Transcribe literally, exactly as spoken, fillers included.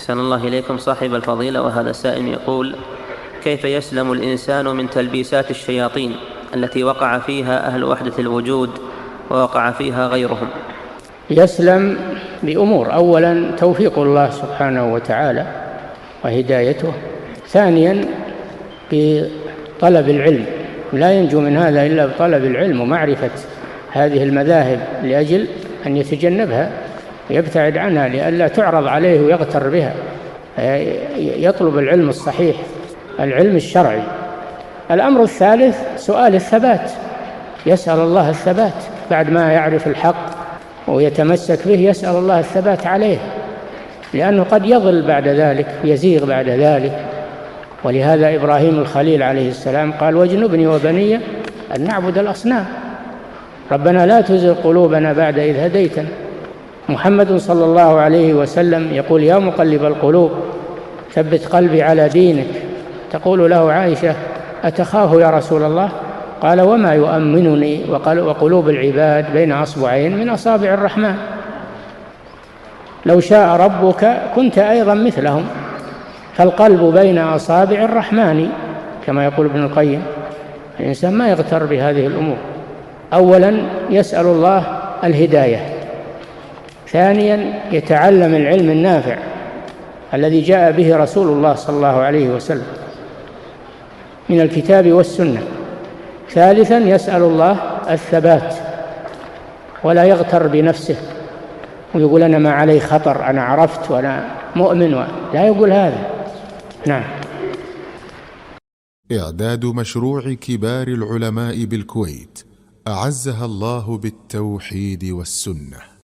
أحسن الله إليكم صاحب الفضيلة. وهذا السائل يقول: كيف يسلم الإنسان من تلبيسات الشياطين التي وقع فيها أهل وحدة الوجود ووقع فيها غيرهم؟ يسلم بأمور: أولا توفيق الله سبحانه وتعالى وهدايته، ثانيا بطلب العلم، لا ينجو من هذا إلا بطلب العلم ومعرفة هذه المذاهب لأجل أن يتجنبها ويبتعد عنها لئلا تعرض عليه ويغتر بها، يطلب العلم الصحيح، العلم الشرعي. الأمر الثالث سؤال الثبات، يسأل الله الثبات بعد ما يعرف الحق ويتمسك به، يسأل الله الثبات عليه، لأنه قد يضل بعد ذلك ويزيغ بعد ذلك. ولهذا إبراهيم الخليل عليه السلام قال: واجنبني وبني أن نعبد الأصنام. ربنا لا تزغ قلوبنا بعد إذ هديتنا. محمد صلى الله عليه وسلم يقول: يا مقلب القلوب ثبت قلبي على دينك. تقول له عائشة: أتخاف يا رسول الله؟ قال: وما يؤمنني وقلوب العباد بين أصبعين من أصابع الرحمن. لو شاء ربك كنت أيضا مثلهم، فالقلب بين أصابع الرحمن كما يقول ابن القيم. الإنسان ما يغتر بهذه الأمور. أولا يسأل الله الهداية، ثانيا يتعلم العلم النافع الذي جاء به رسول الله صلى الله عليه وسلم من الكتاب والسنة، ثالثا يسأل الله الثبات ولا يغتر بنفسه ويقول أنا ما علي خطر، أنا عرفت وأنا مؤمن، و... لا يقول هذا. نعم. إعداد مشروع كبار العلماء بالكويت أعزها الله بالتوحيد والسنة.